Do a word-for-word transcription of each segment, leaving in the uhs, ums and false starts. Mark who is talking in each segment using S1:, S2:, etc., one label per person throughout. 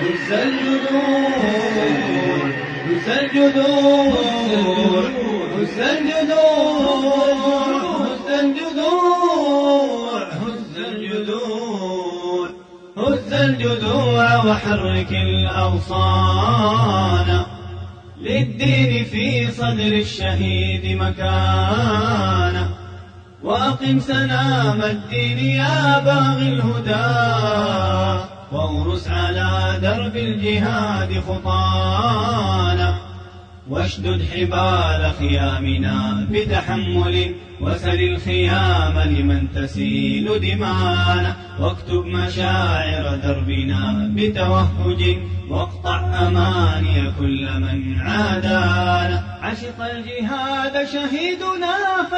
S1: هز الجذور هز الجذور هز الجذور هز الجذور هز الجذور هز الجذوع وحرك الأغصان للدين في صدر الشهيد مكانه وأقم سنام الدين يا باغي الهدى وارس على درب الجهاد خطانا واشدد حبال خيامنا بتحمل وسل الخيام لمن تسيل دمانا واكتب مشاعر دربنا بتوهج واقطع أماني كل من عادانا عشق الجهاد شهيدنا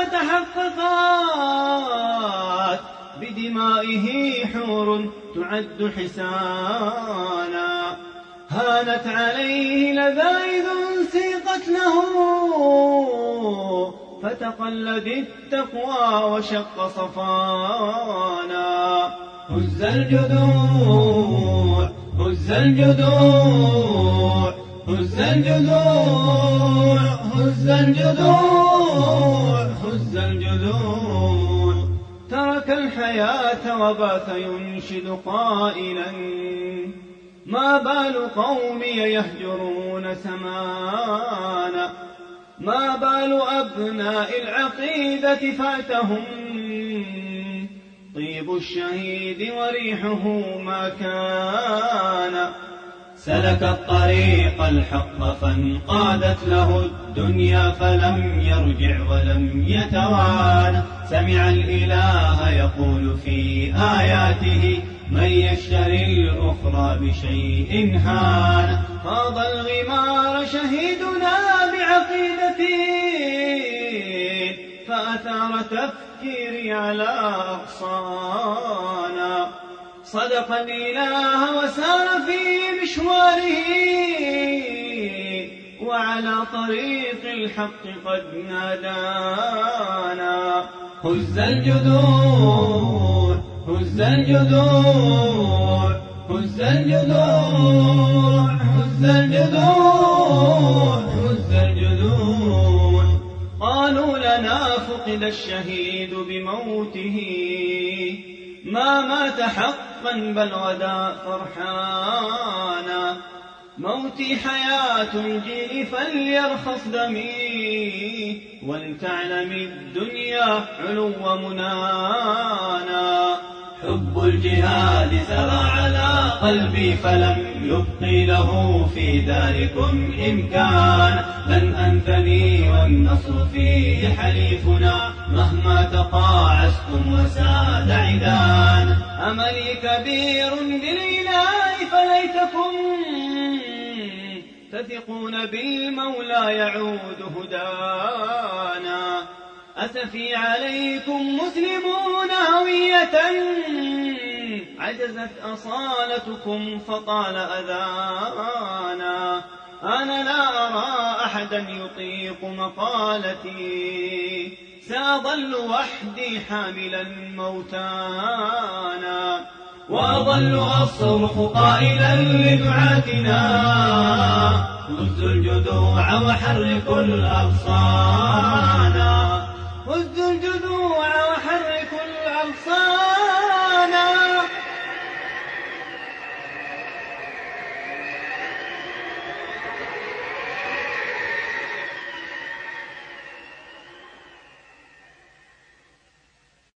S1: فتحققات بدمائه حور تعد حسانا هانت عليه لذائذ سيقت له فتقلد التقوى وشق صفانا هز الجذوع هز الجذوع هز الجذوع هز الجذوع هز الجذوع ترك الحياة وبات ينشد قائلا ما بال قومي يهجرون سمانا ما بال أبناء العقيدة فاتهم طيب الشهيد وريحه ما كان سلك الطريق الحق فانقادت له الدنيا فلم يرجع ولم يتوانى سمع الإله يقول في آياته من يشتري الأخرى بشيء هان خاض الغمار شهيدنا بعقيدته فأثار تفكيري على أغصانا صدق الإله وسار في مشواره وعلى طريق الحق قد نادانا هز الجذور هز الجذور هز الجذور هز الجذور هز الجذور قالوا لنا فقد الشهيد بموته ما مات حقا بل غدا فرحانا موتي حياة الجيل فليرخص دمي ولتعلم الدنيا علو منانا حب الجهاد سرى على قلبي فلم يبقي له في داركم إمكان لن أنثني والنصر فيه حليفنا مهما تقاعستم وساد عدان أملي كبير بالإله فليتكم تثقون بالمولى يعود هدانا أسفي عليكم مسلمون هوية عجزت أصالتكم فطال أذانا أنا لا أرى أحدا يطيق مقالتي سأظل وحدي حاملا موتانا وأظل أصرخ قائلا لدعاتنا هزوا الجذوع وحركوا الأغصانا هزوا الجذوع